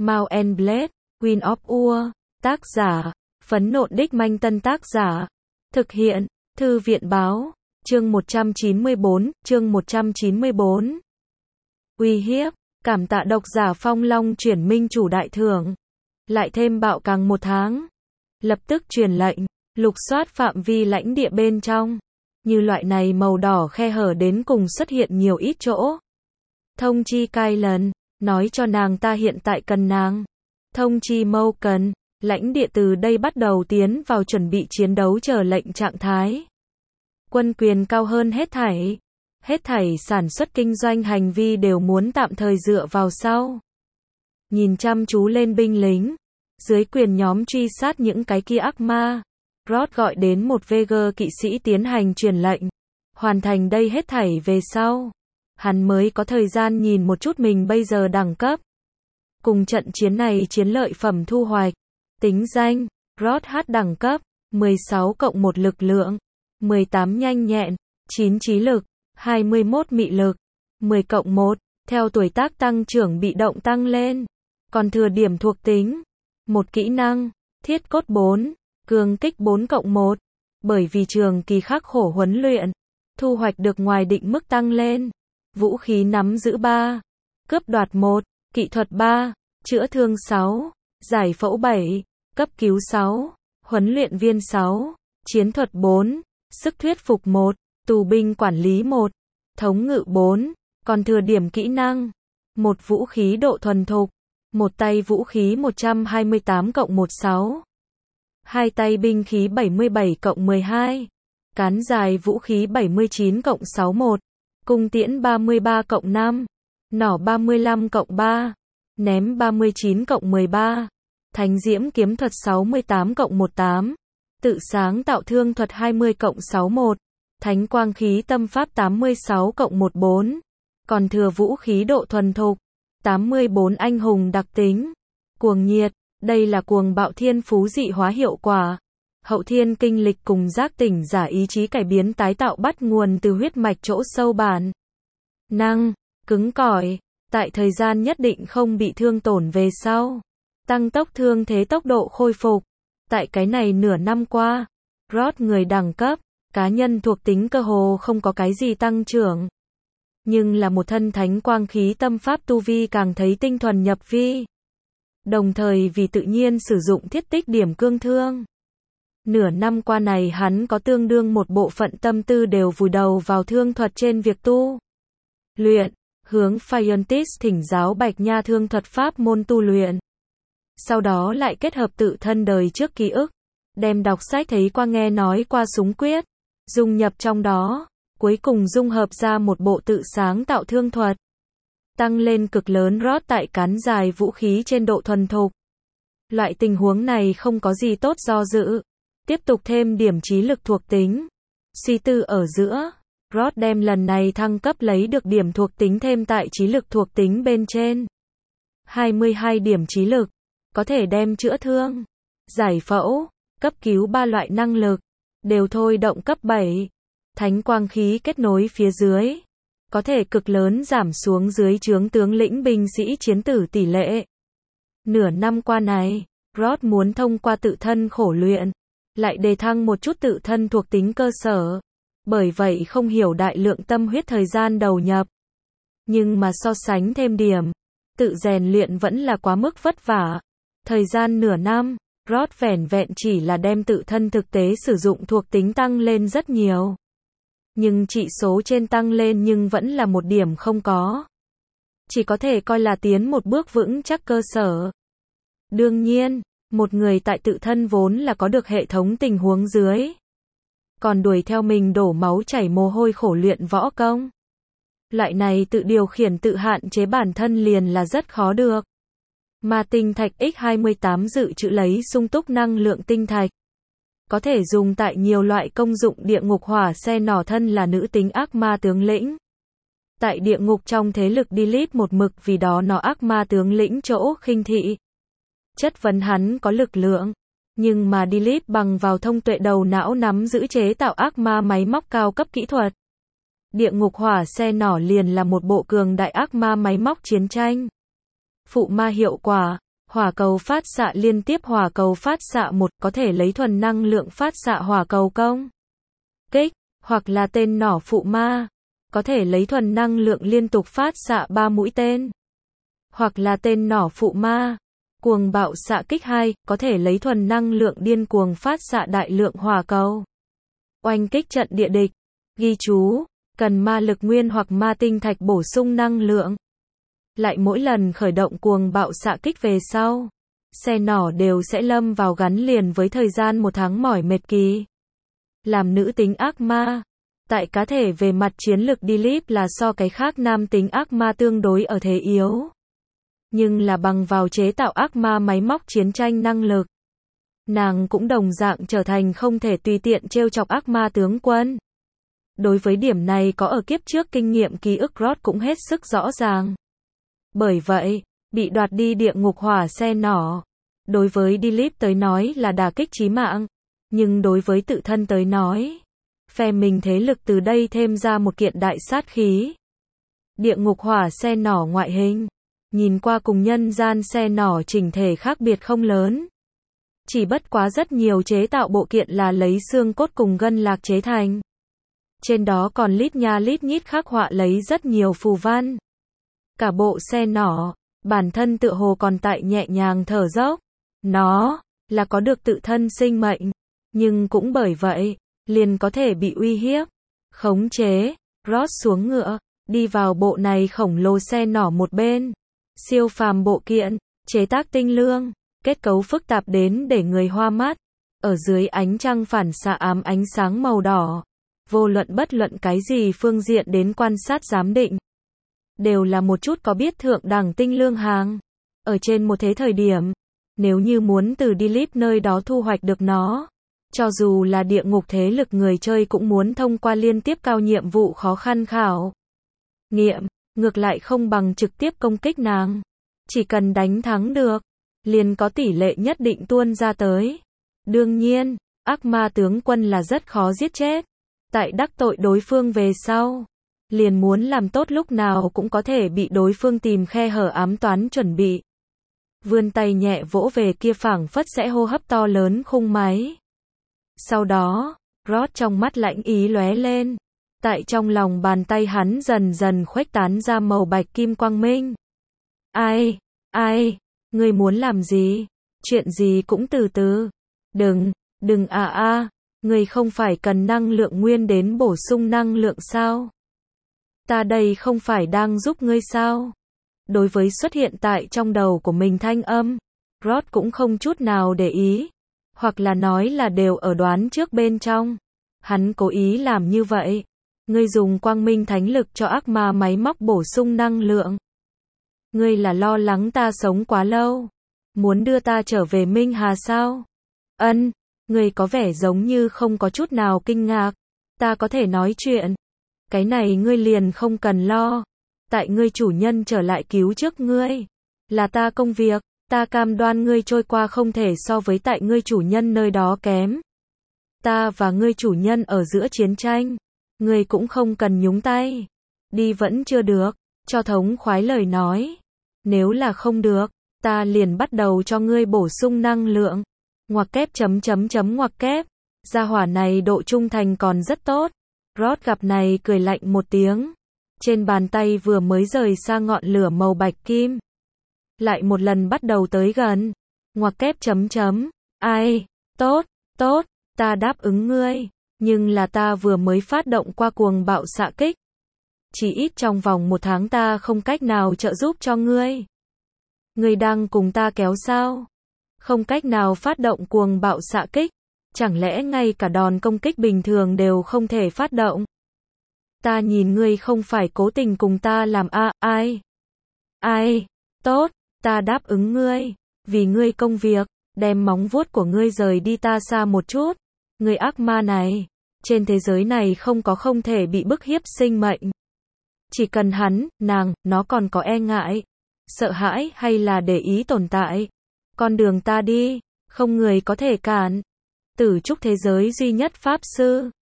Mount and Blade, Wind of Ur, tác giả, Phấn Nộn Đích Manh Tân tác giả, thực hiện, Thư viện báo, chương 194, Uy hiếp, cảm tạ độc giả Phong Long chuyển minh chủ đại thưởng, lại thêm bạo càng 1 tháng, lập tức truyền lệnh, lục soát phạm vi lãnh địa bên trong, như loại này màu đỏ khe hở đến cùng xuất hiện nhiều ít chỗ. Thông chi Kylan, nói cho nàng ta hiện tại cần nàng. Thông chi Moukan, lãnh địa từ đây bắt đầu tiến vào chuẩn bị chiến đấu chờ lệnh trạng thái. Quân quyền cao hơn hết thảy sản xuất kinh doanh hành vi đều muốn tạm thời dựa vào sau. Nhìn chăm chú lên binh lính, dưới quyền nhóm truy sát những cái kia ác ma. Rod gọi đến một VG kỵ sĩ tiến hành truyền lệnh. Hoàn thành đây hết thảy về sau, hắn mới có thời gian nhìn một chút mình bây giờ đẳng cấp. Cùng trận chiến này chiến lợi phẩm thu hoạch. Tính danh, Rod H đẳng cấp, 16+1 lực lượng, 18 nhanh nhẹn, 9 trí lực, 21 mị lực, 10+1, theo tuổi tác tăng trưởng bị động tăng lên. Còn thừa điểm thuộc tính, một kỹ năng, thiết cốt 4, cường kích 4+1, bởi vì trường kỳ khắc khổ huấn luyện, thu hoạch được ngoài định mức tăng lên. Vũ khí nắm giữ 3, cướp đoạt 1, kỹ thuật 3, chữa thương 6, giải phẫu 7, cấp cứu 6, huấn luyện viên 6, chiến thuật 4, sức thuyết phục 1, tù binh quản lý 1, thống ngự 4, còn thừa điểm kỹ năng, một vũ khí độ thuần thục, một tay vũ khí 128+16, hai tay binh khí 77+12, cán dài vũ khí 79+61, cung tiễn 33+5, nỏ 35+3, ném 39+13, thánh diễm kiếm thuật 68+18, tự sáng tạo thương thuật 20+61, thánh quang khí tâm pháp 86+14, còn thừa vũ khí độ thuần thục, 84 anh hùng đặc tính, cuồng nhiệt, đây là cuồng bạo thiên phú dị hóa hiệu quả. Hậu thiên kinh lịch cùng giác tỉnh giả ý chí cải biến tái tạo bắt nguồn từ huyết mạch chỗ sâu bản năng, cứng cỏi, tại thời gian nhất định không bị thương tổn về sau. Tăng tốc thương thế tốc độ khôi phục. Tại cái này nửa năm qua, Rod người đẳng cấp, cá nhân thuộc tính cơ hồ không có cái gì tăng trưởng. Nhưng là một thân thánh quang khí tâm pháp tu vi càng thấy tinh thuần nhập vi. Đồng thời vì tự nhiên sử dụng thiết tích điểm cương thương. Nửa năm qua này hắn có tương đương một bộ phận tâm tư đều vùi đầu vào thương thuật trên việc tu luyện, hướng Phiontis thỉnh giáo Bạch Nha thương thuật pháp môn tu luyện. Sau đó lại kết hợp tự thân đời trước ký ức, đem đọc sách thấy qua nghe nói qua súng quyết, dung nhập trong đó, cuối cùng dung hợp ra một bộ tự sáng tạo thương thuật. Tăng lên cực lớn Rod tại cán dài vũ khí trên độ thuần thục. Loại tình huống này không có gì tốt do dự. Tiếp tục thêm điểm trí lực thuộc tính. Suy tư ở giữa, Rod đem lần này thăng cấp lấy được điểm thuộc tính thêm tại trí lực thuộc tính bên trên. 22 điểm trí lực, có thể đem chữa thương, giải phẫu, cấp cứu 3 loại năng lực, đều thôi động cấp 7. Thánh quang khí kết nối phía dưới, có thể cực lớn giảm xuống dưới trướng tướng lĩnh binh sĩ chiến tử tỷ lệ. Nửa năm qua này, Rod muốn thông qua tự thân khổ luyện, lại đề thăng một chút tự thân thuộc tính cơ sở. Bởi vậy không hiểu đại lượng tâm huyết thời gian đầu nhập. Nhưng mà so sánh thêm điểm, tự rèn luyện vẫn là quá mức vất vả. Thời gian nửa năm, Rod vẻn vẹn chỉ là đem tự thân thực tế sử dụng thuộc tính tăng lên rất nhiều. Nhưng trị số trên tăng lên nhưng vẫn là một điểm không có. Chỉ có thể coi là tiến một bước vững chắc cơ sở. Đương nhiên, một người tại tự thân vốn là có được hệ thống tình huống dưới. Còn đuổi theo mình đổ máu chảy mồ hôi khổ luyện võ công. Loại này tự điều khiển tự hạn chế bản thân liền là rất khó được. Mà tinh thạch X28 dự trữ lấy sung túc năng lượng tinh thạch. Có thể dùng tại nhiều loại công dụng địa ngục hỏa xe nỏ thân là nữ tính ác ma tướng lĩnh. Tại địa ngục trong thế lực Delete một mực vì đó nó ác ma tướng lĩnh chỗ khinh thị. Chất vấn hắn có lực lượng. Nhưng mà Delete bằng vào thông tuệ đầu não nắm giữ chế tạo ác ma máy móc cao cấp kỹ thuật. Địa ngục hỏa xe nỏ liền là một bộ cường đại ác ma máy móc chiến tranh. Phụ ma hiệu quả, Hỏa cầu phát xạ liên tiếp. Hỏa cầu phát xạ 1 có thể lấy thuần năng lượng phát xạ hỏa cầu công kích, hoặc là tên nỏ phụ ma, có thể lấy thuần năng lượng liên tục phát xạ 3 mũi tên, hoặc là tên nỏ phụ ma. Cuồng bạo xạ kích 2, có thể lấy thuần năng lượng điên cuồng phát xạ đại lượng hỏa cầu. Oanh kích trận địa địch. Ghi chú, cần ma lực nguyên hoặc ma tinh thạch bổ sung năng lượng. Lại mỗi lần khởi động cuồng bạo xạ kích về sau, xe nỏ đều sẽ lâm vào gắn liền với thời gian 1 tháng mỏi mệt kỳ. Làm nữ tính ác ma, tại cá thể về mặt chiến lực Dilip là so cái khác nam tính ác ma tương đối ở thế yếu. Nhưng là bằng vào chế tạo ác ma máy móc chiến tranh năng lực, nàng cũng đồng dạng trở thành không thể tùy tiện trêu chọc ác ma tướng quân. Đối với điểm này có ở kiếp trước kinh nghiệm ký ức Rod cũng hết sức rõ ràng. Bởi vậy, bị đoạt đi địa ngục hỏa xe nỏ, đối với Dilip tới nói là đả kích chí mạng, nhưng đối với tự thân tới nói, phe mình thế lực từ đây thêm ra một kiện đại sát khí. Địa ngục hỏa xe nỏ ngoại hình, nhìn qua cùng nhân gian xe nỏ chỉnh thể khác biệt không lớn. Chỉ bất quá rất nhiều chế tạo bộ kiện là lấy xương cốt cùng gân lạc chế thành. Trên đó còn lít nha lít nhít khắc họa lấy rất nhiều phù văn. Cả bộ xe nỏ, bản thân tựa hồ còn tại nhẹ nhàng thở dốc. Nó là có được tự thân sinh mệnh, nhưng cũng bởi vậy, liền có thể bị uy hiếp, khống chế. Rod xuống ngựa, đi vào bộ này khổng lồ xe nỏ một bên. Siêu phàm bộ kiện, chế tác tinh lương, kết cấu phức tạp đến để người hoa mắt. Ở dưới ánh trăng phản xạ ám ánh sáng màu đỏ, vô luận bất luận cái gì phương diện đến quan sát giám định, đều là một chút có biết thượng đẳng tinh lương hàng. Ở trên một thế thời điểm, nếu như muốn từ Dilip nơi đó thu hoạch được nó, cho dù là địa ngục thế lực người chơi cũng muốn thông qua liên tiếp cao nhiệm vụ khó khăn khảo nghiệm, ngược lại không bằng trực tiếp công kích nàng. Chỉ cần đánh thắng được, liền có tỷ lệ nhất định tuôn ra tới. Đương nhiên, ác ma tướng quân là rất khó giết chết. Tại đắc tội đối phương về sau, liền muốn làm tốt lúc nào cũng có thể bị đối phương tìm khe hở ám toán chuẩn bị. Vươn tay nhẹ vỗ về kia phảng phất sẽ hô hấp to lớn khung máy. Sau đó, Rod trong mắt lãnh ý lóe lên. Tại trong lòng bàn tay hắn dần dần khuếch tán ra màu bạch kim quang minh. Ai, ngươi muốn làm gì? Chuyện gì cũng từ từ. Đừng ngươi không phải cần năng lượng nguyên đến bổ sung năng lượng sao? Ta đây không phải đang giúp ngươi sao? Đối với xuất hiện tại trong đầu của mình thanh âm, Rod cũng không chút nào để ý, hoặc là nói là đều ở đoán trước bên trong. Hắn cố ý làm như vậy. Ngươi dùng quang minh thánh lực cho ác ma máy móc bổ sung năng lượng. Ngươi là lo lắng ta sống quá lâu, muốn đưa ta trở về Minh Hà sao? Ngươi có vẻ giống như không có chút nào kinh ngạc. Ta có thể nói chuyện. Cái này ngươi liền không cần lo. Tại ngươi chủ nhân trở lại cứu trước ngươi, là ta công việc, ta cam đoan ngươi trôi qua không thể so với tại ngươi chủ nhân nơi đó kém. Ta và ngươi chủ nhân ở giữa chiến tranh, ngươi cũng không cần nhúng tay. Đi vẫn chưa được, cho thống khoái lời nói. Nếu là không được, ta liền bắt đầu cho ngươi bổ sung năng lượng. Ngoặc kép ngoặc kép. Gia hỏa này độ trung thành còn rất tốt. Rod gặp này cười lạnh một tiếng. Trên bàn tay vừa mới rời xa ngọn lửa màu bạch kim, lại một lần bắt đầu tới gần. Ngoặc kép Ai, tốt, ta đáp ứng ngươi, nhưng là ta vừa mới phát động qua cuồng bạo xạ kích. Chỉ ít trong vòng 1 tháng ta không cách nào trợ giúp cho ngươi. Ngươi đang cùng ta kéo sao? Không cách nào phát động cuồng bạo xạ kích, chẳng lẽ ngay cả đòn công kích bình thường đều không thể phát động? Ta nhìn ngươi không phải cố tình cùng ta làm ai, tốt, ta đáp ứng ngươi, vì ngươi công việc, đem móng vuốt của ngươi rời đi ta xa một chút. Ngươi ác ma này, trên thế giới này không có không thể bị bức hiếp sinh mệnh. Chỉ cần hắn, nàng, nó còn có e ngại, sợ hãi hay là để ý tồn tại. Con đường ta đi, không người có thể cản. Tử trúc thế giới duy nhất pháp sư.